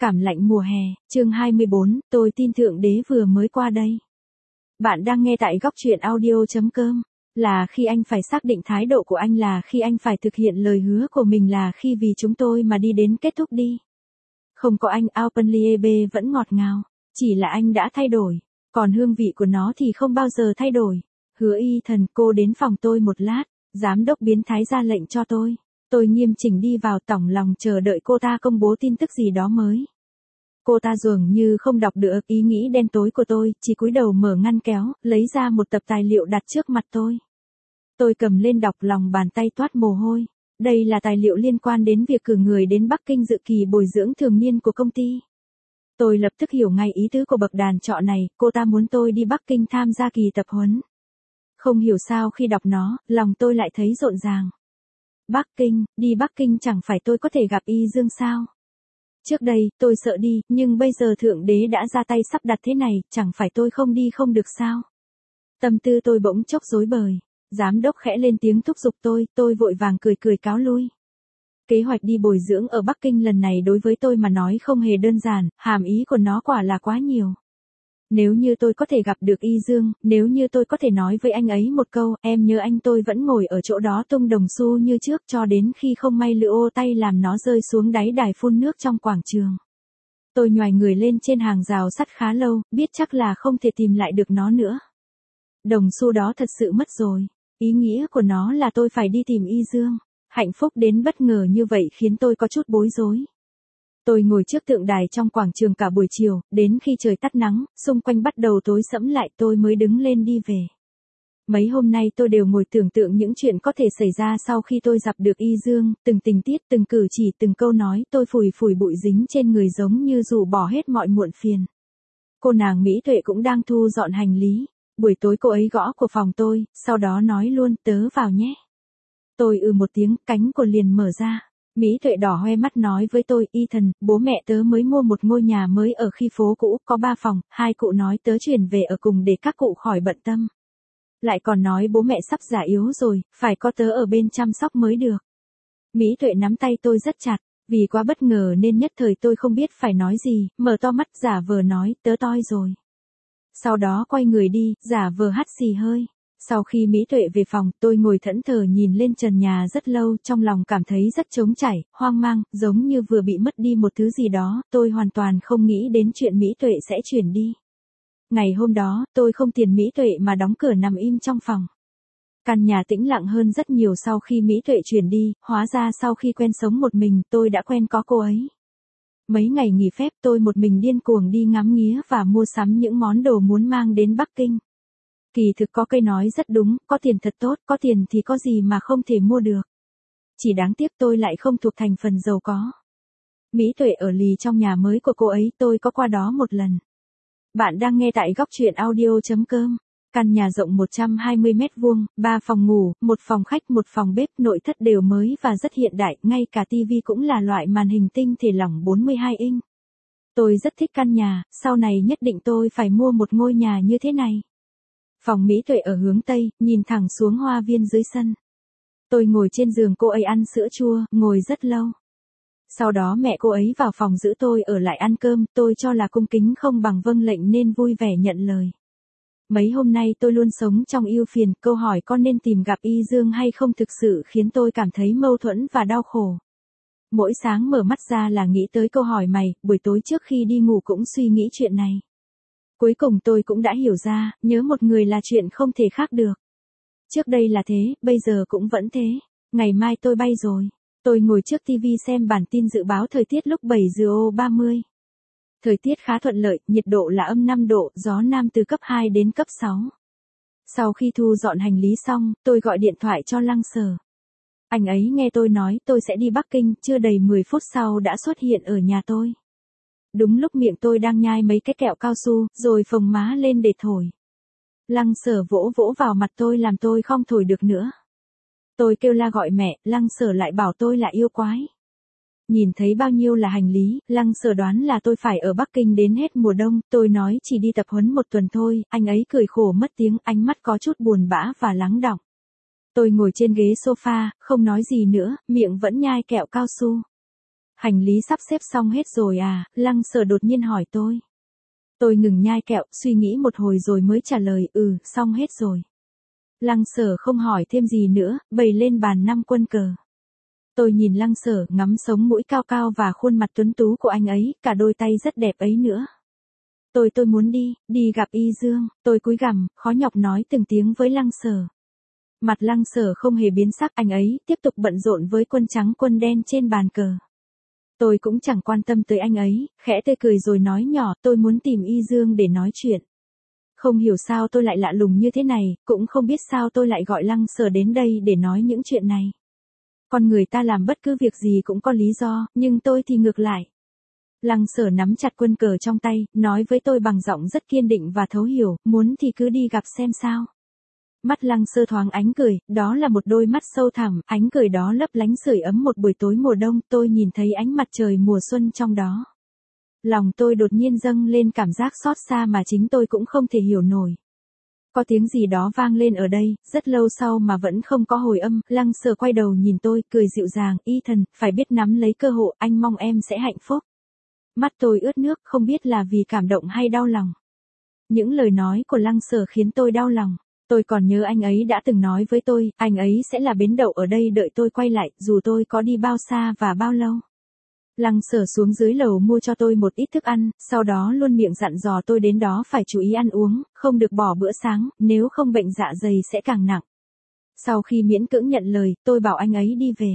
Cảm lạnh mùa hè, chương 24, tôi tin Thượng Đế vừa mới qua đây. Bạn đang nghe tại góc truyện audio.com. Là khi anh phải xác định thái độ của anh, là khi anh phải thực hiện lời hứa của mình, là khi vì chúng tôi mà đi đến kết thúc đi. Không có anh, Openliebe vẫn ngọt ngào, chỉ là anh đã thay đổi, còn hương vị của nó thì không bao giờ thay đổi. Hứa Ethan, cô đến phòng tôi một lát, giám đốc biến thái ra lệnh cho tôi. Tôi nghiêm chỉnh đi vào, tỏng lòng chờ đợi cô ta công bố tin tức gì đó mới. Cô ta dường như không đọc được ý nghĩ đen tối của tôi, chỉ cúi đầu mở ngăn kéo, lấy ra một tập tài liệu đặt trước mặt tôi. Tôi cầm lên đọc, lòng bàn tay toát mồ hôi. Đây là tài liệu liên quan đến việc cử người đến Bắc Kinh dự kỳ bồi dưỡng thường niên của công ty. Tôi lập tức hiểu ngay ý tứ của bậc đàn trọ này, cô ta muốn tôi đi Bắc Kinh tham gia kỳ tập huấn. Không hiểu sao khi đọc nó, lòng tôi lại thấy rộn ràng. Bắc Kinh, đi Bắc Kinh chẳng phải tôi có thể gặp Y Dương sao? Trước đây, tôi sợ đi, nhưng bây giờ Thượng Đế đã ra tay sắp đặt thế này, chẳng phải tôi không đi không được sao? Tâm tư tôi bỗng chốc rối bời. Giám đốc khẽ lên tiếng thúc giục tôi vội vàng cười cáo lui. Kế hoạch đi bồi dưỡng ở Bắc Kinh lần này đối với tôi mà nói không hề đơn giản, hàm ý của nó quả là quá nhiều. Nếu như tôi có thể gặp được Y Dương, nếu như tôi có thể nói với anh ấy một câu, em nhớ anh, tôi vẫn ngồi ở chỗ đó tung đồng xu như trước cho đến khi không may lựa ô tay làm nó rơi xuống đáy đài phun nước trong quảng trường. Tôi nhoài người lên trên hàng rào sắt khá lâu, biết chắc là không thể tìm lại được nó nữa. Đồng xu đó thật sự mất rồi. Ý nghĩa của nó là tôi phải đi tìm Y Dương. Hạnh phúc đến bất ngờ như vậy khiến tôi có chút bối rối. Tôi ngồi trước tượng đài trong quảng trường cả buổi chiều, đến khi trời tắt nắng, xung quanh bắt đầu tối sẫm lại, tôi mới đứng lên đi về. Mấy hôm nay tôi đều ngồi tưởng tượng những chuyện có thể xảy ra sau khi tôi gặp được Y Dương, từng tình tiết, từng cử chỉ, từng câu nói, tôi phủi bụi dính trên người giống như rũ bỏ hết mọi muộn phiền. Cô nàng Mỹ Tuệ cũng đang thu dọn hành lý. Buổi tối cô ấy gõ của phòng tôi, sau đó nói luôn, tớ vào nhé. Tôi một tiếng, cánh của liền mở ra. Mỹ Tuệ đỏ hoe mắt nói với tôi, Ethan, bố mẹ tớ mới mua một ngôi nhà mới ở khi phố cũ, có 3 phòng, 2 cụ nói tớ chuyển về ở cùng để các cụ khỏi bận tâm. Lại còn nói bố mẹ sắp già yếu rồi, phải có tớ ở bên chăm sóc mới được. Mỹ Tuệ nắm tay tôi rất chặt, vì quá bất ngờ nên nhất thời tôi không biết phải nói gì, mở to mắt giả vờ nói, tớ toi rồi. Sau đó quay người đi, giả vờ hắt xì hơi. Sau khi Mỹ Tuệ về phòng, tôi ngồi thẫn thờ nhìn lên trần nhà rất lâu, trong lòng cảm thấy rất trống trải, hoang mang, giống như vừa bị mất đi một thứ gì đó, tôi hoàn toàn không nghĩ đến chuyện Mỹ Tuệ sẽ chuyển đi. Ngày hôm đó, tôi không tiền Mỹ Tuệ mà đóng cửa nằm im trong phòng. Căn nhà tĩnh lặng hơn rất nhiều sau khi Mỹ Tuệ chuyển đi, hóa ra sau khi quen sống một mình, tôi đã quen có cô ấy. Mấy ngày nghỉ phép tôi một mình điên cuồng đi ngắm nghía và mua sắm những món đồ muốn mang đến Bắc Kinh. Kỳ thực có cây nói rất đúng, có tiền thật tốt, có tiền thì có gì mà không thể mua được. Chỉ đáng tiếc tôi lại không thuộc thành phần giàu có. Mỹ Tuệ ở lì trong nhà mới của cô ấy, tôi có qua đó một lần. Bạn đang nghe tại góc truyện audio.com. Căn nhà rộng 120 mét vuông, 3 phòng ngủ, 1 phòng khách, 1 phòng bếp, nội thất đều mới và rất hiện đại, ngay cả tivi cũng là loại màn hình tinh thể lỏng 42 inch. Tôi rất thích căn nhà, sau này nhất định tôi phải mua một ngôi nhà như thế này. Phòng Mỹ Tuệ ở hướng Tây, nhìn thẳng xuống hoa viên dưới sân. Tôi ngồi trên giường cô ấy ăn sữa chua, ngồi rất lâu. Sau đó mẹ cô ấy vào phòng giữ tôi ở lại ăn cơm, tôi cho là cung kính không bằng vâng lệnh nên vui vẻ nhận lời. Mấy hôm nay tôi luôn sống trong ưu phiền, câu hỏi có nên tìm gặp Y Dương hay không thực sự khiến tôi cảm thấy mâu thuẫn và đau khổ. Mỗi sáng mở mắt ra là nghĩ tới câu hỏi này, buổi tối trước khi đi ngủ cũng suy nghĩ chuyện này. Cuối cùng tôi cũng đã hiểu ra, nhớ một người là chuyện không thể khác được. Trước đây là thế, bây giờ cũng vẫn thế. Ngày mai tôi bay rồi. Tôi ngồi trước TV xem bản tin dự báo thời tiết lúc 7 giờ 30. Thời tiết khá thuận lợi, nhiệt độ là âm 5 độ, gió nam từ cấp 2 đến cấp 6. Sau khi thu dọn hành lý xong, tôi gọi điện thoại cho Lăng Sở. Anh ấy nghe tôi nói tôi sẽ đi Bắc Kinh, chưa đầy 10 phút sau đã xuất hiện ở nhà tôi. Đúng lúc miệng tôi đang nhai mấy cái kẹo cao su, rồi phồng má lên để thổi. Lăng Sở vỗ vào mặt tôi làm tôi không thổi được nữa. Tôi kêu la gọi mẹ, Lăng Sở lại bảo tôi là yêu quái. Nhìn thấy bao nhiêu là hành lý, Lăng Sở đoán là tôi phải ở Bắc Kinh đến hết mùa đông, tôi nói chỉ đi tập huấn 1 tuần thôi, anh ấy cười khổ mất tiếng, ánh mắt có chút buồn bã và lắng đọng. Tôi ngồi trên ghế sofa, không nói gì nữa, miệng vẫn nhai kẹo cao su. Hành lý sắp xếp xong hết rồi à, Lăng Sở đột nhiên hỏi tôi. Tôi ngừng nhai kẹo, suy nghĩ một hồi rồi mới trả lời, xong hết rồi. Lăng Sở không hỏi thêm gì nữa, bày lên bàn 5 quân cờ. Tôi nhìn Lăng Sở, ngắm sống mũi cao cao và khuôn mặt tuấn tú của anh ấy, cả đôi tay rất đẹp ấy nữa. Tôi muốn đi gặp Y Dương, tôi cúi gằm, khó nhọc nói từng tiếng với Lăng Sở. Mặt Lăng Sở không hề biến sắc, anh ấy tiếp tục bận rộn với quân trắng quân đen trên bàn cờ. Tôi cũng chẳng quan tâm tới anh ấy, khẽ tươi cười rồi nói nhỏ, tôi muốn tìm Y Dương để nói chuyện. Không hiểu sao tôi lại lạ lùng như thế này, cũng không biết sao tôi lại gọi Lăng Sở đến đây để nói những chuyện này. Con người ta làm bất cứ việc gì cũng có lý do, nhưng tôi thì ngược lại. Lăng Sở nắm chặt quân cờ trong tay, nói với tôi bằng giọng rất kiên định và thấu hiểu, muốn thì cứ đi gặp xem sao. Mắt Lăng Sở thoáng ánh cười, đó là một đôi mắt sâu thẳm, ánh cười đó lấp lánh sưởi ấm một buổi tối mùa đông, tôi nhìn thấy ánh mặt trời mùa xuân trong đó. Lòng tôi đột nhiên dâng lên cảm giác xót xa mà chính tôi cũng không thể hiểu nổi. Có tiếng gì đó vang lên ở đây, rất lâu sau mà vẫn không có hồi âm, Lăng Sở quay đầu nhìn tôi, cười dịu dàng, Y Thần, phải biết nắm lấy cơ hội, anh mong em sẽ hạnh phúc. Mắt tôi ướt nước, không biết là vì cảm động hay đau lòng. Những lời nói của Lăng Sở khiến tôi đau lòng. Tôi còn nhớ anh ấy đã từng nói với tôi, anh ấy sẽ là bến đậu ở đây đợi tôi quay lại, dù tôi có đi bao xa và bao lâu. Lăng Sở xuống dưới lầu mua cho tôi một ít thức ăn, sau đó luôn miệng dặn dò tôi đến đó phải chú ý ăn uống, không được bỏ bữa sáng, nếu không bệnh dạ dày sẽ càng nặng. Sau khi miễn cưỡng nhận lời, tôi bảo anh ấy đi về.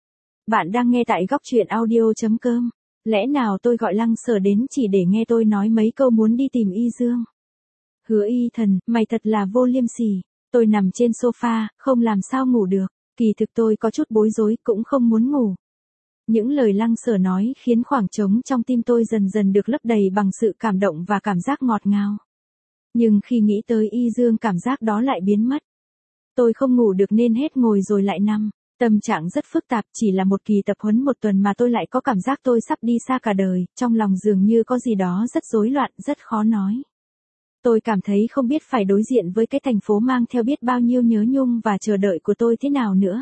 Bạn đang nghe tại góc truyện audio.com. Lẽ nào tôi gọi Lăng Sở đến chỉ để nghe tôi nói mấy câu muốn đi tìm Y Dương? Hứa Y Thần, mày thật là vô liêm sỉ. Tôi nằm trên sofa, không làm sao ngủ được. Kỳ thực tôi có chút bối rối, cũng không muốn ngủ. Những lời Lăng Sở nói khiến khoảng trống trong tim tôi dần dần được lấp đầy bằng sự cảm động và cảm giác ngọt ngào. Nhưng khi nghĩ tới Y Dương cảm giác đó lại biến mất. Tôi không ngủ được nên hết ngồi rồi lại nằm. Tâm trạng rất phức tạp, chỉ là một kỳ tập huấn một tuần mà tôi lại có cảm giác tôi sắp đi xa cả đời, trong lòng dường như có gì đó rất rối loạn, rất khó nói. Tôi cảm thấy không biết phải đối diện với cái thành phố mang theo biết bao nhiêu nhớ nhung và chờ đợi của tôi thế nào nữa.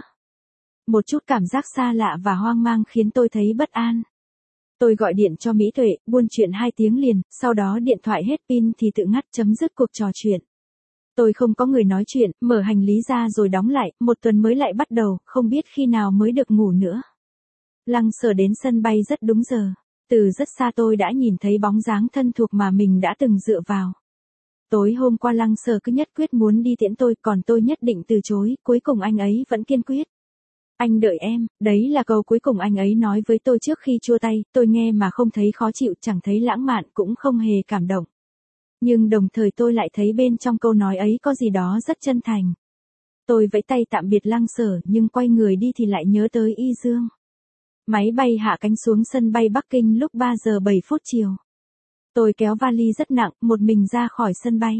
Một chút cảm giác xa lạ và hoang mang khiến tôi thấy bất an. Tôi gọi điện cho Mỹ Tuệ, buôn chuyện 2 tiếng liền, sau đó điện thoại hết pin thì tự ngắt chấm dứt cuộc trò chuyện. Tôi không có người nói chuyện, mở hành lý ra rồi đóng lại, một tuần mới lại bắt đầu, không biết khi nào mới được ngủ nữa. Lăng Sở đến sân bay rất đúng giờ. Từ rất xa tôi đã nhìn thấy bóng dáng thân thuộc mà mình đã từng dựa vào. Tối hôm qua Lăng Sở cứ nhất quyết muốn đi tiễn tôi, còn tôi nhất định từ chối, cuối cùng anh ấy vẫn kiên quyết. Anh đợi em, đấy là câu cuối cùng anh ấy nói với tôi trước khi chia tay, tôi nghe mà không thấy khó chịu, chẳng thấy lãng mạn, cũng không hề cảm động. Nhưng đồng thời tôi lại thấy bên trong câu nói ấy có gì đó rất chân thành. Tôi vẫy tay tạm biệt Lăng Sở nhưng quay người đi thì lại nhớ tới Y Dương. Máy bay hạ cánh xuống sân bay Bắc Kinh lúc 3 giờ 7 phút chiều. Tôi kéo vali rất nặng, một mình ra khỏi sân bay.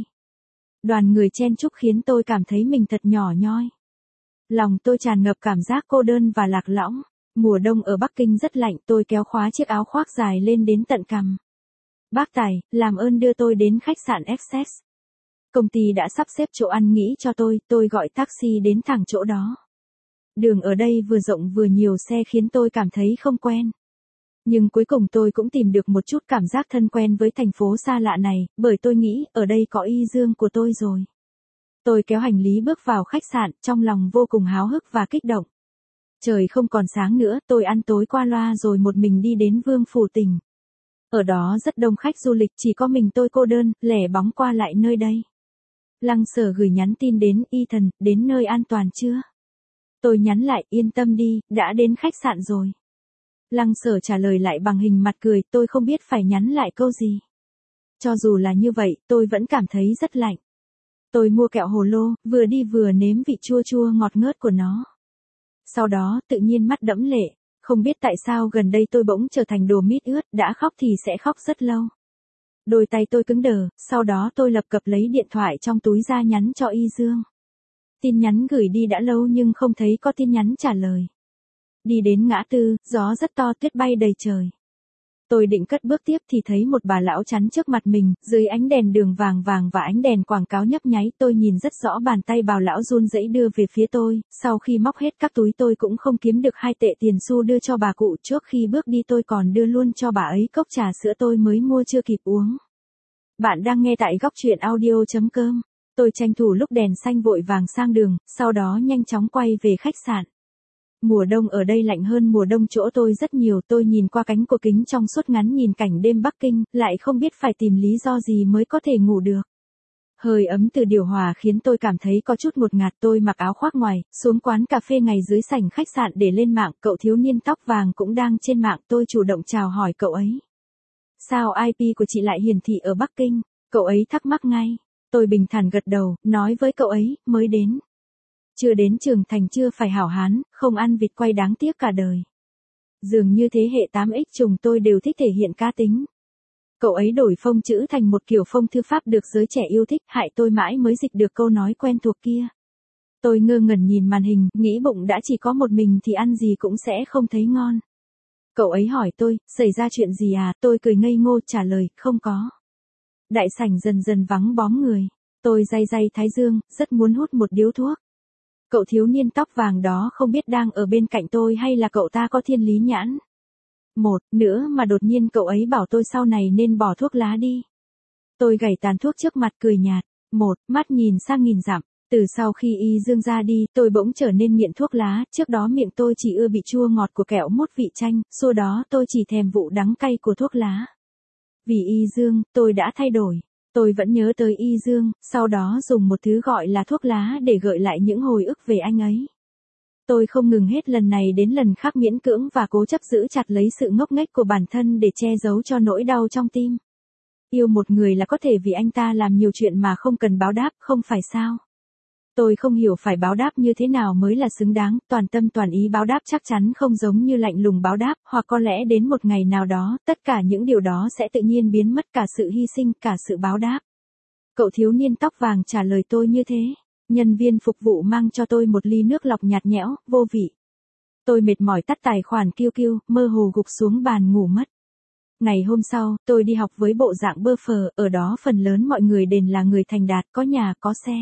Đoàn người chen chúc khiến tôi cảm thấy mình thật nhỏ nhoi. Lòng tôi tràn ngập cảm giác cô đơn và lạc lõng. Mùa đông ở Bắc Kinh rất lạnh, tôi kéo khóa chiếc áo khoác dài lên đến tận cằm. Bác Tài, làm ơn đưa tôi đến khách sạn Access. Công ty đã sắp xếp chỗ ăn nghỉ cho tôi gọi taxi đến thẳng chỗ đó. Đường ở đây vừa rộng vừa nhiều xe khiến tôi cảm thấy không quen. Nhưng cuối cùng tôi cũng tìm được một chút cảm giác thân quen với thành phố xa lạ này, bởi tôi nghĩ ở đây có Y Dương của tôi rồi. Tôi kéo hành lý bước vào khách sạn, trong lòng vô cùng háo hức và kích động. Trời không còn sáng nữa, tôi ăn tối qua loa rồi một mình đi đến Vương Phủ Tỉnh. Ở đó rất đông khách du lịch, chỉ có mình tôi cô đơn, lẻ bóng qua lại nơi đây. Lăng Sở gửi nhắn tin đến, Y Thần, đến nơi an toàn chưa? Tôi nhắn lại, yên tâm đi, đã đến khách sạn rồi. Lăng Sở trả lời lại bằng hình mặt cười, tôi không biết phải nhắn lại câu gì. Cho dù là như vậy, tôi vẫn cảm thấy rất lạnh. Tôi mua kẹo hồ lô, vừa đi vừa nếm vị chua chua ngọt ngớt của nó. Sau đó, tự nhiên mắt đẫm lệ. Không biết tại sao gần đây tôi bỗng trở thành đồ mít ướt, đã khóc thì sẽ khóc rất lâu. Đôi tay tôi cứng đờ, sau đó tôi lập cập lấy điện thoại trong túi ra nhắn cho Y Dương. Tin nhắn gửi đi đã lâu nhưng không thấy có tin nhắn trả lời. Đi đến ngã tư, gió rất to, tuyết bay đầy trời. Tôi định cất bước tiếp thì thấy một bà lão chắn trước mặt mình, dưới ánh đèn đường vàng vàng và ánh đèn quảng cáo nhấp nháy, tôi nhìn rất rõ bàn tay bà lão run rẩy đưa về phía tôi, sau khi móc hết các túi tôi cũng không kiếm được 2 tệ tiền xu đưa cho bà cụ, trước khi bước đi tôi còn đưa luôn cho bà ấy cốc trà sữa tôi mới mua chưa kịp uống. Bạn đang nghe tại góc truyện audio.com. Tôi tranh thủ lúc đèn xanh vội vàng sang đường, sau đó nhanh chóng quay về khách sạn. Mùa đông ở đây lạnh hơn mùa đông chỗ tôi rất nhiều, tôi nhìn qua cánh cửa kính trong suốt ngắn nhìn cảnh đêm Bắc Kinh, lại không biết phải tìm lý do gì mới có thể ngủ được. Hơi ấm từ điều hòa khiến tôi cảm thấy có chút ngột ngạt, tôi mặc áo khoác ngoài, xuống quán cà phê ngay dưới sảnh khách sạn để lên mạng, cậu thiếu niên tóc vàng cũng đang trên mạng, tôi chủ động chào hỏi cậu ấy. Sao IP của chị lại hiển thị ở Bắc Kinh? Cậu ấy thắc mắc ngay. Tôi bình thản gật đầu, nói với cậu ấy, mới đến. Chưa đến trưởng thành chưa phải hảo hán, không ăn vịt quay đáng tiếc cả đời. Dường như thế hệ 8X chúng tôi đều thích thể hiện cá tính. Cậu ấy đổi phông chữ thành một kiểu phông thư pháp được giới trẻ yêu thích, hại tôi mãi mới dịch được câu nói quen thuộc kia. Tôi ngơ ngẩn nhìn màn hình, nghĩ bụng đã chỉ có một mình thì ăn gì cũng sẽ không thấy ngon. Cậu ấy hỏi tôi, xảy ra chuyện gì à, tôi cười ngây ngô trả lời, không có. Đại sảnh dần dần vắng bóng người, tôi day day thái dương, rất muốn hút một điếu thuốc. Cậu thiếu niên tóc vàng đó không biết đang ở bên cạnh tôi hay là cậu ta có thiên lý nhãn. Một nữa mà đột nhiên cậu ấy bảo tôi sau này nên bỏ thuốc lá đi. Tôi gảy tàn thuốc trước mặt cười nhạt, một mắt nhìn sang nghìn dặm. Từ sau khi Y Dương ra đi, tôi bỗng trở nên nghiện thuốc lá, trước đó miệng tôi chỉ ưa bị chua ngọt của kẹo mốt vị chanh, sau đó tôi chỉ thèm vụ đắng cay của thuốc lá. Vì Y Dương, tôi đã thay đổi. Tôi vẫn nhớ tới Y Dương, sau đó dùng một thứ gọi là thuốc lá để gợi lại những hồi ức về anh ấy. Tôi không ngừng hết lần này đến lần khác miễn cưỡng và cố chấp giữ chặt lấy sự ngốc nghếch của bản thân để che giấu cho nỗi đau trong tim. Yêu một người là có thể vì anh ta làm nhiều chuyện mà không cần báo đáp, không phải sao? Tôi không hiểu phải báo đáp như thế nào mới là xứng đáng, toàn tâm toàn ý báo đáp chắc chắn không giống như lạnh lùng báo đáp, hoặc có lẽ đến một ngày nào đó, tất cả những điều đó sẽ tự nhiên biến mất, cả sự hy sinh, cả sự báo đáp. Cậu thiếu niên tóc vàng trả lời tôi như thế. Nhân viên phục vụ mang cho tôi một ly nước lọc nhạt nhẽo, vô vị. Tôi mệt mỏi tắt tài khoản QQ, mơ hồ gục xuống bàn ngủ mất. Ngày hôm sau, tôi đi học với bộ dạng bơ phờ, ở đó phần lớn mọi người đều là người thành đạt, có nhà, có xe.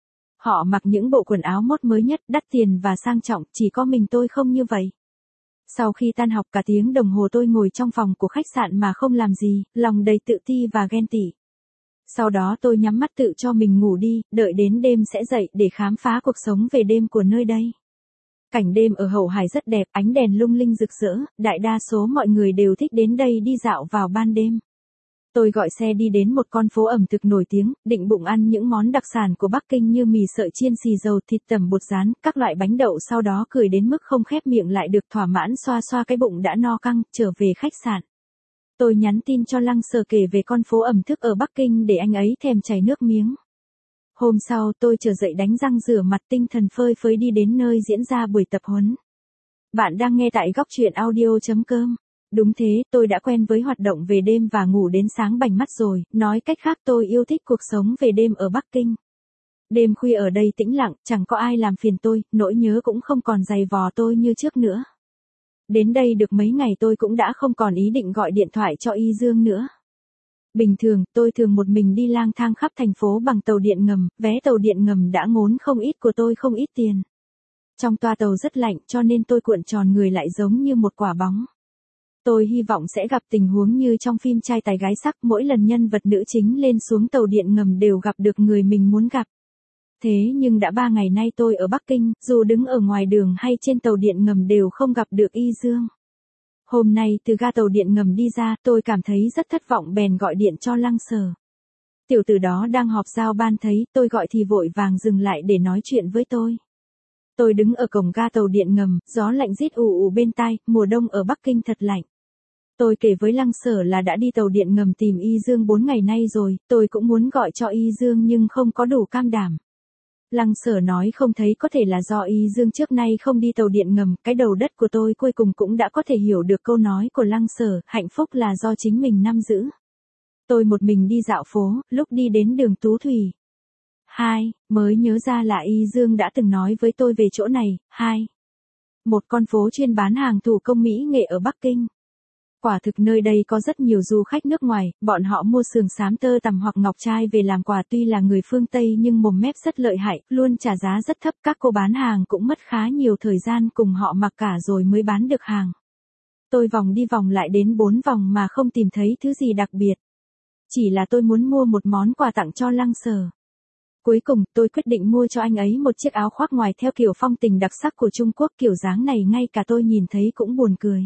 Họ mặc những bộ quần áo mốt mới nhất, đắt tiền và sang trọng, chỉ có mình tôi không như vậy. Sau khi tan học cả tiếng đồng hồ tôi ngồi trong phòng của khách sạn mà không làm gì, lòng đầy tự ti và ghen tị. Sau đó tôi nhắm mắt tự cho mình ngủ đi, đợi đến đêm sẽ dậy để khám phá cuộc sống về đêm của nơi đây. Cảnh đêm ở Hậu Hải rất đẹp, ánh đèn lung linh rực rỡ, đại đa số mọi người đều thích đến đây đi dạo vào ban đêm. Tôi gọi xe đi đến một con phố ẩm thực nổi tiếng, định bụng ăn những món đặc sản của Bắc Kinh như mì sợi chiên xì dầu, thịt tẩm bột rán, các loại bánh đậu, sau đó cười đến mức không khép miệng lại được, thỏa mãn xoa xoa cái bụng đã no căng, trở về khách sạn. Tôi nhắn tin cho Lăng Sở kể về con phố ẩm thực ở Bắc Kinh để anh ấy thèm chảy nước miếng. Hôm sau tôi trở dậy đánh răng rửa mặt tinh thần phơi phới đi đến nơi diễn ra buổi tập huấn. Bạn đang nghe tại góc truyện audio.com. Đúng thế, tôi đã quen với hoạt động về đêm và ngủ đến sáng bảnh mắt rồi, nói cách khác tôi yêu thích cuộc sống về đêm ở Bắc Kinh. Đêm khuya ở đây tĩnh lặng, chẳng có ai làm phiền tôi, nỗi nhớ cũng không còn dày vò tôi như trước nữa. Đến đây được mấy ngày tôi cũng đã không còn ý định gọi điện thoại cho Y Dương nữa. Bình thường, tôi thường một mình đi lang thang khắp thành phố bằng tàu điện ngầm, vé tàu điện ngầm đã ngốn không ít của tôi không ít tiền. Trong toa tàu rất lạnh cho nên tôi cuộn tròn người lại giống như một quả bóng. Tôi hy vọng sẽ gặp tình huống như trong phim trai tài gái sắc, mỗi lần nhân vật nữ chính lên xuống tàu điện ngầm đều gặp được người mình muốn gặp. Thế nhưng đã 3 ngày nay tôi ở Bắc Kinh, dù đứng ở ngoài đường hay trên tàu điện ngầm đều không gặp được Y Dương. Hôm nay từ ga tàu điện ngầm đi ra, tôi cảm thấy rất thất vọng bèn gọi điện cho Lăng Sở. Tiểu tử đó đang họp giao ban thấy tôi gọi thì vội vàng dừng lại để nói chuyện với tôi. Tôi đứng ở cổng ga tàu điện ngầm, gió lạnh rít ù ù bên tai, mùa đông ở Bắc Kinh thật lạnh. Tôi kể với Lăng Sở là đã đi tàu điện ngầm tìm Y Dương 4 ngày nay rồi, tôi cũng muốn gọi cho Y Dương nhưng không có đủ can đảm. Lăng Sở nói không thấy có thể là do Y Dương trước nay không đi tàu điện ngầm, cái đầu đất của tôi cuối cùng cũng đã có thể hiểu được câu nói của Lăng Sở, hạnh phúc là do chính mình nắm giữ. Tôi một mình đi dạo phố, lúc đi đến đường Tú Thủy. Mới nhớ ra là Y Dương đã từng nói với tôi về chỗ này. Một con phố chuyên bán hàng thủ công mỹ nghệ ở Bắc Kinh. Quả thực nơi đây có rất nhiều du khách nước ngoài, bọn họ mua sườn xám tơ tằm hoặc ngọc trai về làm quà, tuy là người phương Tây nhưng mồm mép rất lợi hại, luôn trả giá rất thấp, các cô bán hàng cũng mất khá nhiều thời gian cùng họ mặc cả rồi mới bán được hàng. Tôi vòng đi vòng lại đến 4 vòng mà không tìm thấy thứ gì đặc biệt. Chỉ là tôi muốn mua một món quà tặng cho Lăng Sở. Cuối cùng, tôi quyết định mua cho anh ấy một chiếc áo khoác ngoài theo kiểu phong tình đặc sắc của Trung Quốc, kiểu dáng này ngay cả tôi nhìn thấy cũng buồn cười.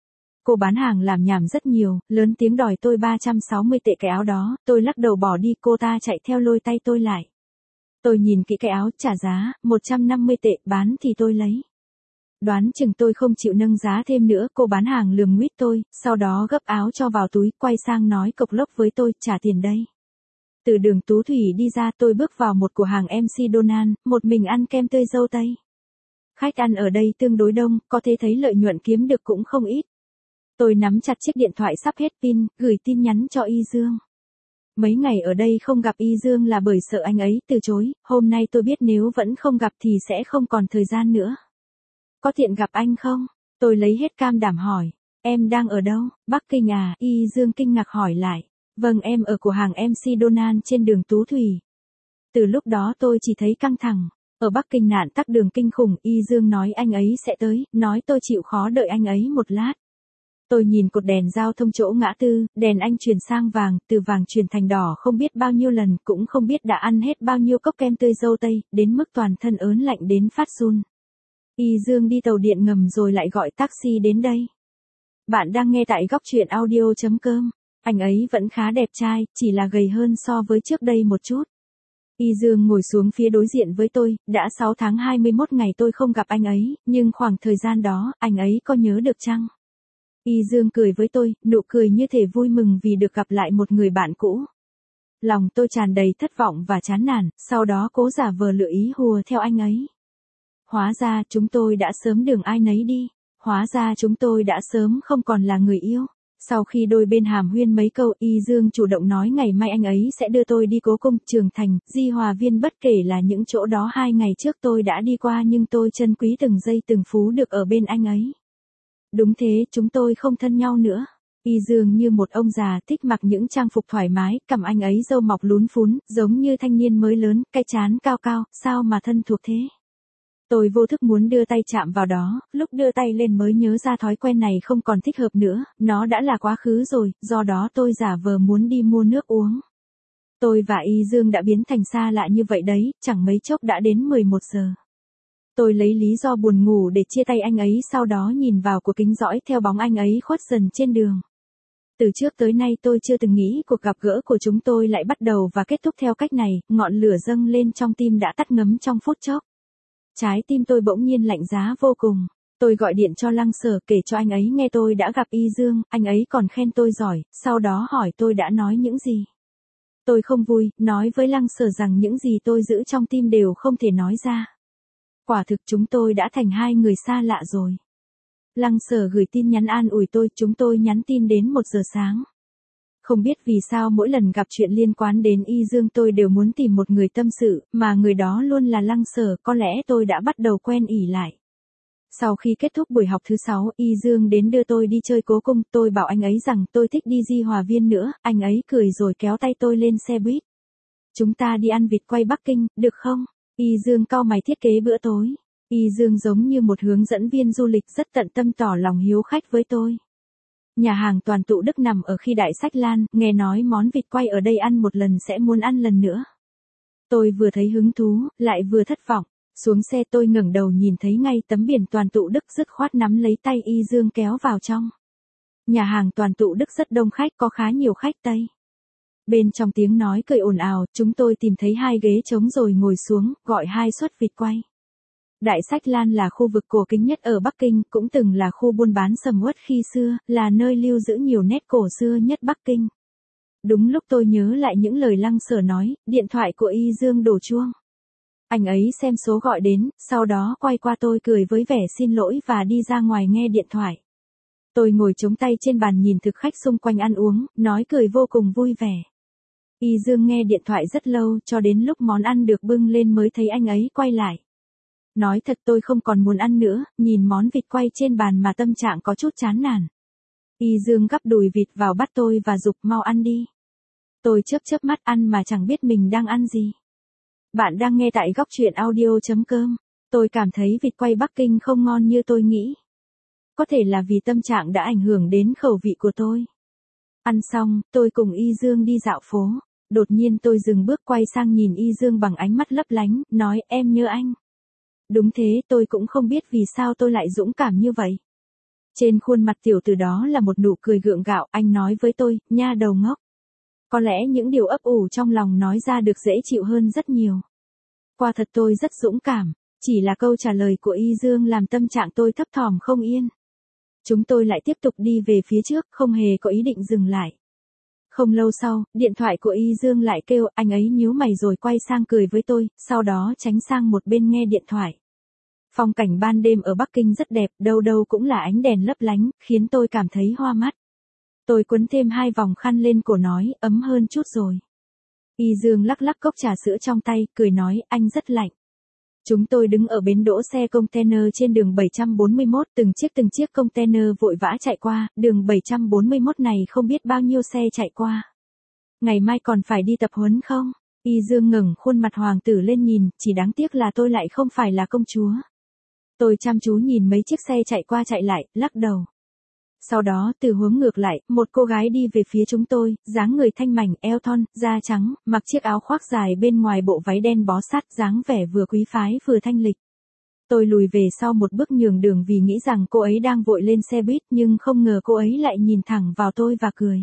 Cô bán hàng làm nhảm rất nhiều, lớn tiếng đòi tôi 360 tệ cái áo đó, tôi lắc đầu bỏ đi, cô ta chạy theo lôi tay tôi lại. Tôi nhìn kỹ cái áo, trả giá, 150 tệ, bán thì tôi lấy. Đoán chừng tôi không chịu nâng giá thêm nữa, cô bán hàng lườm nguýt tôi, sau đó gấp áo cho vào túi, quay sang nói cộc lốc với tôi, trả tiền đây. Từ đường Tú Thủy đi ra, tôi bước vào một cửa hàng MC Donald, một mình ăn kem tươi dâu tây. Khách ăn ở đây tương đối đông, có thể thấy lợi nhuận kiếm được cũng không ít. Tôi nắm chặt chiếc điện thoại sắp hết pin, gửi tin nhắn cho Y Dương. Mấy ngày ở đây không gặp Y Dương là bởi sợ anh ấy từ chối, hôm nay tôi biết nếu vẫn không gặp thì sẽ không còn thời gian nữa. Có tiện gặp anh không? Tôi lấy hết can đảm hỏi. Em đang ở đâu? Bắc Kinh à? Y Dương kinh ngạc hỏi lại. Vâng, em ở cửa hàng MC Donald trên đường Tú Thủy. Từ lúc đó tôi chỉ thấy căng thẳng. Ở Bắc Kinh nạn tắc đường kinh khủng, Y Dương nói anh ấy sẽ tới, nói tôi chịu khó đợi anh ấy một lát. Tôi nhìn cột đèn giao thông chỗ ngã tư, đèn anh chuyển sang vàng, từ vàng chuyển thành đỏ không biết bao nhiêu lần, cũng không biết đã ăn hết bao nhiêu cốc kem tươi dâu tây, đến mức toàn thân ớn lạnh đến phát run. Y Dương đi tàu điện ngầm rồi lại gọi taxi đến đây. Bạn đang nghe tại góc truyện audio.com. Anh ấy vẫn khá đẹp trai, chỉ là gầy hơn so với trước đây một chút. Y Dương ngồi xuống phía đối diện với tôi, đã 6 tháng 21 ngày tôi không gặp anh ấy, nhưng khoảng thời gian đó, anh ấy có nhớ được chăng? Y Dương cười với tôi, nụ cười như thể vui mừng vì được gặp lại một người bạn cũ. Lòng tôi tràn đầy thất vọng và chán nản, sau đó cố giả vờ lựa ý hùa theo anh ấy. Hóa ra chúng tôi đã sớm đường ai nấy đi, hóa ra chúng tôi đã sớm không còn là người yêu. Sau khi đôi bên hàn huyên mấy câu, Y Dương chủ động nói ngày mai anh ấy sẽ đưa tôi đi Cố Cung, Trường Thành, Di Hòa Viên, bất kể là những chỗ đó 2 ngày trước tôi đã đi qua nhưng tôi trân quý từng giây từng phút được ở bên anh ấy. Đúng thế, chúng tôi không thân nhau nữa. Y Dương như một ông già thích mặc những trang phục thoải mái, cầm anh ấy râu mọc lún phún, giống như thanh niên mới lớn, cái trán cao cao, sao mà thân thuộc thế. Tôi vô thức muốn đưa tay chạm vào đó, lúc đưa tay lên mới nhớ ra thói quen này không còn thích hợp nữa, nó đã là quá khứ rồi, do đó tôi giả vờ muốn đi mua nước uống. Tôi và Y Dương đã biến thành xa lạ như vậy đấy, chẳng mấy chốc đã đến 11 giờ. Tôi lấy lý do buồn ngủ để chia tay anh ấy, sau đó nhìn vào của kính dõi theo bóng anh ấy khuất dần trên đường. Từ trước tới nay tôi chưa từng nghĩ cuộc gặp gỡ của chúng tôi lại bắt đầu và kết thúc theo cách này, ngọn lửa dâng lên trong tim đã tắt ngấm trong phút chốc. Trái tim tôi bỗng nhiên lạnh giá vô cùng. Tôi gọi điện cho Lăng Sở kể cho anh ấy nghe tôi đã gặp Y Dương, anh ấy còn khen tôi giỏi, sau đó hỏi tôi đã nói những gì. Tôi không vui, nói với Lăng Sở rằng những gì tôi giữ trong tim đều không thể nói ra. Quả thực chúng tôi đã thành hai người xa lạ rồi. Lăng Sở gửi tin nhắn an ủi tôi, chúng tôi nhắn tin đến 1 giờ sáng. Không biết vì sao mỗi lần gặp chuyện liên quan đến Y Dương tôi đều muốn tìm một người tâm sự, mà người đó luôn là Lăng Sở, có lẽ tôi đã bắt đầu quen ỉ lại. Sau khi kết thúc buổi học thứ 6, Y Dương đến đưa tôi đi chơi Cố Cung, tôi bảo anh ấy rằng tôi thích đi Di Hòa Viên nữa, anh ấy cười rồi kéo tay tôi lên xe buýt. Chúng ta đi ăn vịt quay Bắc Kinh, được không? Y Dương cau mày thiết kế bữa tối. Y Dương giống như một hướng dẫn viên du lịch rất tận tâm tỏ lòng hiếu khách với tôi. Nhà hàng Toàn Tụ Đức nằm ở khi Đại Sách Lan, nghe nói món vịt quay ở đây ăn một lần sẽ muốn ăn lần nữa. Tôi vừa thấy hứng thú, lại vừa thất vọng. Xuống xe tôi ngẩng đầu nhìn thấy ngay tấm biển Toàn Tụ Đức, dứt khoát nắm lấy tay Y Dương kéo vào trong. Nhà hàng Toàn Tụ Đức rất đông khách, có khá nhiều khách Tây. Bên trong tiếng nói cười ồn ào, chúng tôi tìm thấy 2 ghế trống rồi ngồi xuống, gọi 2 suất vịt quay. Đại Sách Lan là khu vực cổ kính nhất ở Bắc Kinh, cũng từng là khu buôn bán sầm uất khi xưa, là nơi lưu giữ nhiều nét cổ xưa nhất Bắc Kinh. Đúng lúc tôi nhớ lại những lời Lăng Sở nói, điện thoại của Y Dương đổ chuông. Anh ấy xem số gọi đến, sau đó quay qua tôi cười với vẻ xin lỗi và đi ra ngoài nghe điện thoại. Tôi ngồi chống tay trên bàn nhìn thực khách xung quanh ăn uống, nói cười vô cùng vui vẻ. Y Dương nghe điện thoại rất lâu, cho đến lúc món ăn được bưng lên mới thấy anh ấy quay lại. Nói thật tôi không còn muốn ăn nữa, nhìn món vịt quay trên bàn mà tâm trạng có chút chán nản. Y Dương gắp đùi vịt vào bát tôi và giục mau ăn đi. Tôi chớp chớp mắt ăn mà chẳng biết mình đang ăn gì. Bạn đang nghe tại góc truyện audio.com. Tôi cảm thấy vịt quay Bắc Kinh không ngon như tôi nghĩ. Có thể là vì tâm trạng đã ảnh hưởng đến khẩu vị của tôi. Ăn xong, tôi cùng Y Dương đi dạo phố. Đột nhiên tôi dừng bước quay sang nhìn Y Dương bằng ánh mắt lấp lánh, nói em nhớ anh. Đúng thế, tôi cũng không biết vì sao tôi lại dũng cảm như vậy. Trên khuôn mặt tiểu tử đó là một nụ cười gượng gạo, anh nói với tôi, nha đầu ngốc. Có lẽ những điều ấp ủ trong lòng nói ra được dễ chịu hơn rất nhiều. Quả thật tôi rất dũng cảm, chỉ là câu trả lời của Y Dương làm tâm trạng tôi thấp thỏm không yên. Chúng tôi lại tiếp tục đi về phía trước, không hề có ý định dừng lại. Không lâu sau, điện thoại của Y Dương lại kêu, anh ấy nhíu mày rồi quay sang cười với tôi, sau đó tránh sang một bên nghe điện thoại. Phong cảnh ban đêm ở Bắc Kinh rất đẹp, đâu đâu cũng là ánh đèn lấp lánh, khiến tôi cảm thấy hoa mắt. Tôi quấn thêm 2 vòng khăn lên cổ nói, ấm hơn chút rồi. Y Dương lắc lắc cốc trà sữa trong tay, cười nói, anh rất lạnh. Chúng tôi đứng ở bến đỗ xe container trên đường 741, từng chiếc container vội vã chạy qua, đường 741 này không biết bao nhiêu xe chạy qua. Ngày mai còn phải đi tập huấn không? Y Dương ngẩng khuôn mặt hoàng tử lên nhìn, chỉ đáng tiếc là tôi lại không phải là công chúa. Tôi chăm chú nhìn mấy chiếc xe chạy qua chạy lại, lắc đầu. Sau đó, từ hướng ngược lại, một cô gái đi về phía chúng tôi, dáng người thanh mảnh, eo thon, da trắng, mặc chiếc áo khoác dài bên ngoài bộ váy đen bó sát, dáng vẻ vừa quý phái vừa thanh lịch. Tôi lùi về sau một bước nhường đường vì nghĩ rằng cô ấy đang vội lên xe buýt, nhưng không ngờ cô ấy lại nhìn thẳng vào tôi và cười.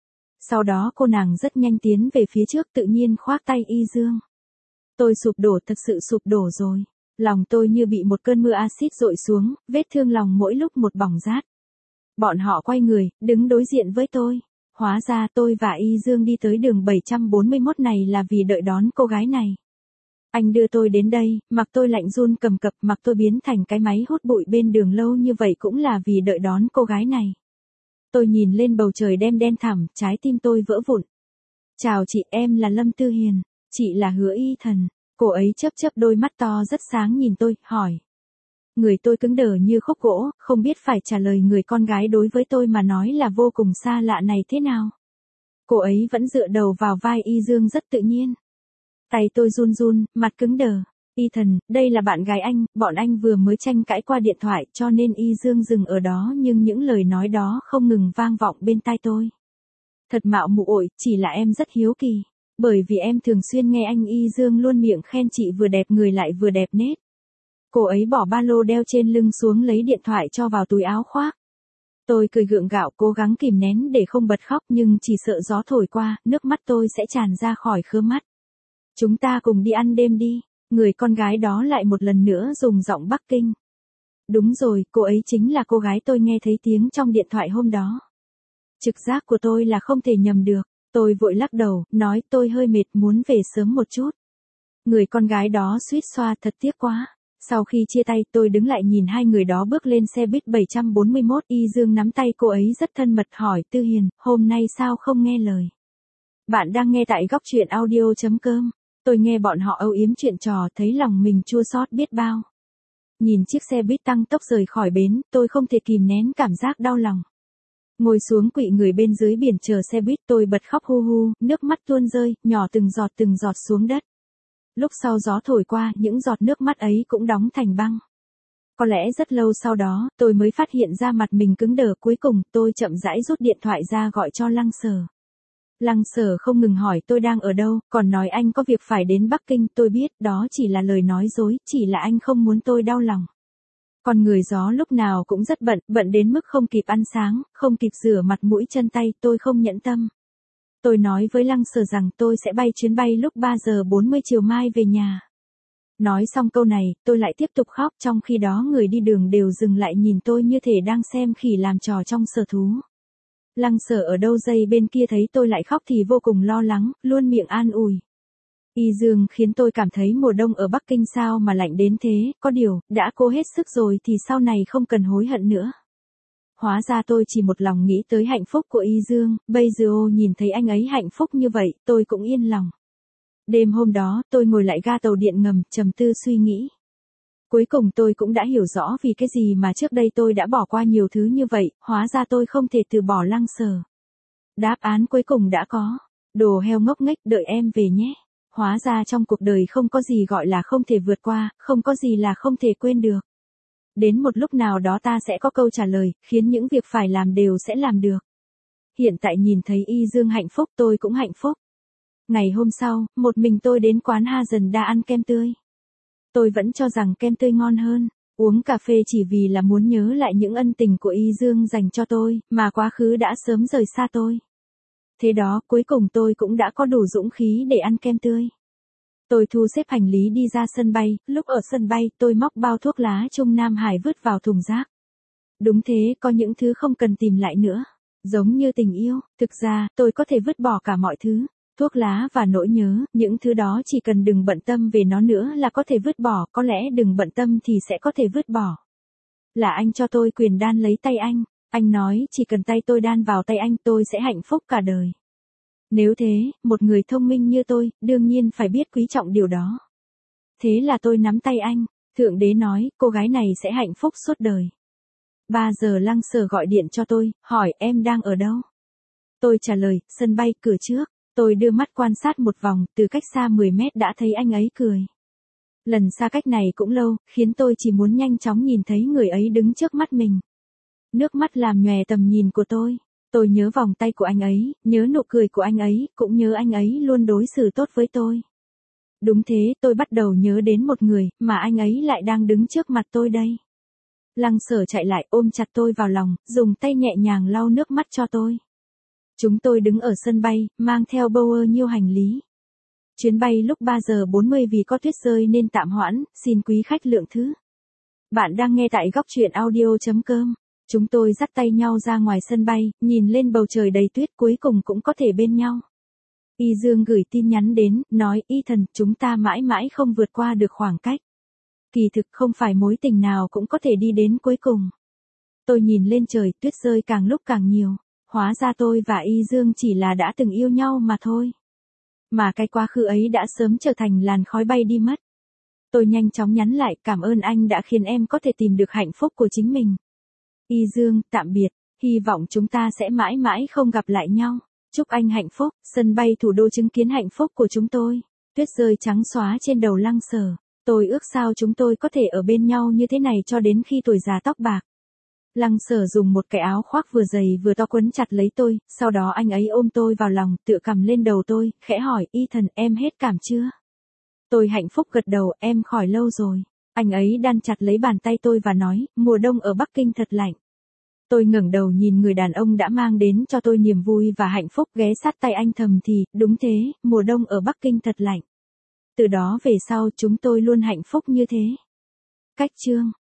Sau đó cô nàng rất nhanh tiến về phía trước, tự nhiên khoác tay Y Dương. Tôi sụp đổ, thật sự sụp đổ rồi. Lòng tôi như bị một cơn mưa axit dội xuống, vết thương lòng mỗi lúc một bỏng rát. Bọn họ quay người, đứng đối diện với tôi. Hóa ra tôi và Y Dương đi tới đường 741 này là vì đợi đón cô gái này. Anh đưa tôi đến đây, mặc tôi lạnh run cầm cập, mặc tôi biến thành cái máy hút bụi bên đường lâu như vậy cũng là vì đợi đón cô gái này. Tôi nhìn lên bầu trời đen thẳm, trái tim tôi vỡ vụn. Chào chị, em là Lâm Tư Hiền. Chị là Hứa Y Thần. Cô ấy chớp đôi mắt to rất sáng nhìn tôi, hỏi. Người tôi cứng đờ như khúc gỗ, không biết phải trả lời người con gái đối với tôi mà nói là vô cùng xa lạ này thế nào. Cô ấy vẫn dựa đầu vào vai Y Dương rất tự nhiên. Tay tôi run run, mặt cứng đờ. Y Thần, đây là bạn gái anh, bọn anh vừa mới tranh cãi qua điện thoại cho nên Y Dương dừng ở đó nhưng những lời nói đó không ngừng vang vọng bên tai tôi. Thật mạo mụ ội, chỉ là em rất hiếu kỳ. Bởi vì em thường xuyên nghe anh Y Dương luôn miệng khen chị vừa đẹp người lại vừa đẹp nết. Cô ấy bỏ ba lô đeo trên lưng xuống lấy điện thoại cho vào túi áo khoác. Tôi cười gượng gạo cố gắng kìm nén để không bật khóc nhưng chỉ sợ gió thổi qua, nước mắt tôi sẽ tràn ra khỏi khóe mắt. Chúng ta cùng đi ăn đêm đi, người con gái đó lại một lần nữa dùng giọng Bắc Kinh. Đúng rồi, cô ấy chính là cô gái tôi nghe thấy tiếng trong điện thoại hôm đó. Trực giác của tôi là không thể nhầm được. Tôi vội lắc đầu, nói tôi hơi mệt muốn về sớm một chút. Người con gái đó suýt xoa thật tiếc quá. Sau khi chia tay tôi đứng lại nhìn hai người đó bước lên xe buýt 741. Y Dương nắm tay cô ấy rất thân mật hỏi Tư Hiền, hôm nay sao không nghe lời. Bạn đang nghe tại góc truyện audio.com. Tôi nghe bọn họ âu yếm chuyện trò thấy lòng mình chua xót biết bao. Nhìn chiếc xe buýt tăng tốc rời khỏi bến, tôi không thể kìm nén cảm giác đau lòng. Ngồi xuống quỵ người bên dưới biển chờ xe buýt tôi bật khóc hu hu, nước mắt tuôn rơi, nhỏ từng giọt xuống đất. Lúc sau gió thổi qua, những giọt nước mắt ấy cũng đóng thành băng. Có lẽ rất lâu sau đó, tôi mới phát hiện ra mặt mình cứng đờ, cuối cùng, tôi chậm rãi rút điện thoại ra gọi cho Lăng Sở. Lăng Sở không ngừng hỏi tôi đang ở đâu, còn nói anh có việc phải đến Bắc Kinh, tôi biết đó chỉ là lời nói dối, chỉ là anh không muốn tôi đau lòng. Con người gió lúc nào cũng rất bận đến mức không kịp ăn sáng, không kịp rửa mặt mũi chân tay, tôi không nhẫn tâm. Tôi nói với Lăng Sở rằng tôi sẽ bay chuyến bay lúc 3 giờ 40 chiều mai về nhà. Nói xong câu này, tôi lại tiếp tục khóc, trong khi đó người đi đường đều dừng lại nhìn tôi như thể đang xem khỉ làm trò trong sở thú. Lăng Sở ở đâu dây bên kia thấy tôi lại khóc thì vô cùng lo lắng, luôn miệng an ủi. Y Dương khiến tôi cảm thấy mùa đông ở Bắc Kinh sao mà lạnh đến thế, có điều, đã cố hết sức rồi thì sau này không cần hối hận nữa. Hóa ra tôi chỉ một lòng nghĩ tới hạnh phúc của Y Dương, bây giờ nhìn thấy anh ấy hạnh phúc như vậy, tôi cũng yên lòng. Đêm hôm đó, tôi ngồi lại ga tàu điện ngầm, trầm tư suy nghĩ. Cuối cùng tôi cũng đã hiểu rõ vì cái gì mà trước đây tôi đã bỏ qua nhiều thứ như vậy, hóa ra tôi không thể từ bỏ Lăng Sở. Đáp án cuối cùng đã có. Đồ heo ngốc nghếch, đợi em về nhé. Hóa ra trong cuộc đời không có gì gọi là không thể vượt qua, không có gì là không thể quên được. Đến một lúc nào đó ta sẽ có câu trả lời, khiến những việc phải làm đều sẽ làm được. Hiện tại nhìn thấy Y Dương hạnh phúc, tôi cũng hạnh phúc. Ngày hôm sau, một mình tôi đến quán Hazanda ăn kem tươi. Tôi vẫn cho rằng kem tươi ngon hơn. Uống cà phê chỉ vì là muốn nhớ lại những ân tình của Y Dương dành cho tôi, mà quá khứ đã sớm rời xa tôi. Thế đó, cuối cùng tôi cũng đã có đủ dũng khí để ăn kem tươi. Tôi thu xếp hành lý đi ra sân bay, lúc ở sân bay tôi móc bao thuốc lá Trung Nam Hải vứt vào thùng rác. Đúng thế, có những thứ không cần tìm lại nữa. Giống như tình yêu, thực ra, tôi có thể vứt bỏ cả mọi thứ. Thuốc lá và nỗi nhớ, những thứ đó chỉ cần đừng bận tâm về nó nữa là có thể vứt bỏ, có lẽ đừng bận tâm thì sẽ có thể vứt bỏ. Là anh cho tôi quyền đan lấy tay anh nói chỉ cần tay tôi đan vào tay anh tôi sẽ hạnh phúc cả đời. Nếu thế, một người thông minh như tôi, đương nhiên phải biết quý trọng điều đó. Thế là tôi nắm tay anh, Thượng Đế nói, cô gái này sẽ hạnh phúc suốt đời. 3 giờ Lăng Sở gọi điện cho tôi, hỏi em đang ở đâu? Tôi trả lời, sân bay, cửa trước. Tôi đưa mắt quan sát một vòng, từ cách xa 10 mét đã thấy anh ấy cười. Lần xa cách này cũng lâu, khiến tôi chỉ muốn nhanh chóng nhìn thấy người ấy đứng trước mắt mình. Nước mắt làm nhòe tầm nhìn của tôi. Tôi nhớ vòng tay của anh ấy, nhớ nụ cười của anh ấy, cũng nhớ anh ấy luôn đối xử tốt với tôi. Đúng thế, tôi bắt đầu nhớ đến một người, mà anh ấy lại đang đứng trước mặt tôi đây. Lăng Sở chạy lại ôm chặt tôi vào lòng, dùng tay nhẹ nhàng lau nước mắt cho tôi. Chúng tôi đứng ở sân bay, mang theo bao nhiêu hành lý. Chuyến bay lúc 3 giờ 40 vì có tuyết rơi nên tạm hoãn, xin quý khách lượng thứ. Bạn đang nghe tại góc truyện audio.com. Chúng tôi dắt tay nhau ra ngoài sân bay, nhìn lên bầu trời đầy tuyết cuối cùng cũng có thể bên nhau. Y Dương gửi tin nhắn đến, nói, Y Thần, chúng ta mãi mãi không vượt qua được khoảng cách. Kỳ thực không phải mối tình nào cũng có thể đi đến cuối cùng. Tôi nhìn lên trời, tuyết rơi càng lúc càng nhiều. Hóa ra tôi và Y Dương chỉ là đã từng yêu nhau mà thôi. Mà cái quá khứ ấy đã sớm trở thành làn khói bay đi mất. Tôi nhanh chóng nhắn lại, cảm ơn anh đã khiến em có thể tìm được hạnh phúc của chính mình. Y Dương, tạm biệt, hy vọng chúng ta sẽ mãi mãi không gặp lại nhau. Chúc anh hạnh phúc, sân bay thủ đô chứng kiến hạnh phúc của chúng tôi. Tuyết rơi trắng xóa trên đầu Lăng Sở. Tôi ước sao chúng tôi có thể ở bên nhau như thế này cho đến khi tuổi già tóc bạc. Lăng Sở dùng một cái áo khoác vừa dày vừa to quấn chặt lấy tôi, sau đó anh ấy ôm tôi vào lòng, tựa cằm lên đầu tôi, khẽ hỏi, Y Thần, em hết cảm chưa? Tôi hạnh phúc gật đầu, em khỏi lâu rồi. Anh ấy đan chặt lấy bàn tay tôi và nói, mùa đông ở Bắc Kinh thật lạnh. Tôi ngẩng đầu nhìn người đàn ông đã mang đến cho tôi niềm vui và hạnh phúc, ghé sát tay anh thầm thì, đúng thế, mùa đông ở Bắc Kinh thật lạnh. Từ đó về sau chúng tôi luôn hạnh phúc như thế. Cách chương